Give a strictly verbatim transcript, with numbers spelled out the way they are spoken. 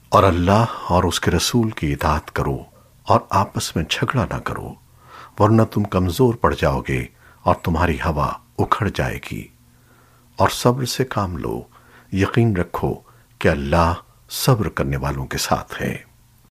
और अल्लाह और उसके रसूल की इताअत करो और आपस में झगड़ा ना करो, वरना तुम कमजोर पड़ जाओगे और तुम्हारी हवा उखड़ जाएगी। और सब्र से काम लो, यकीन रखो कि अल्लाह सब्र करने वालों के साथ है।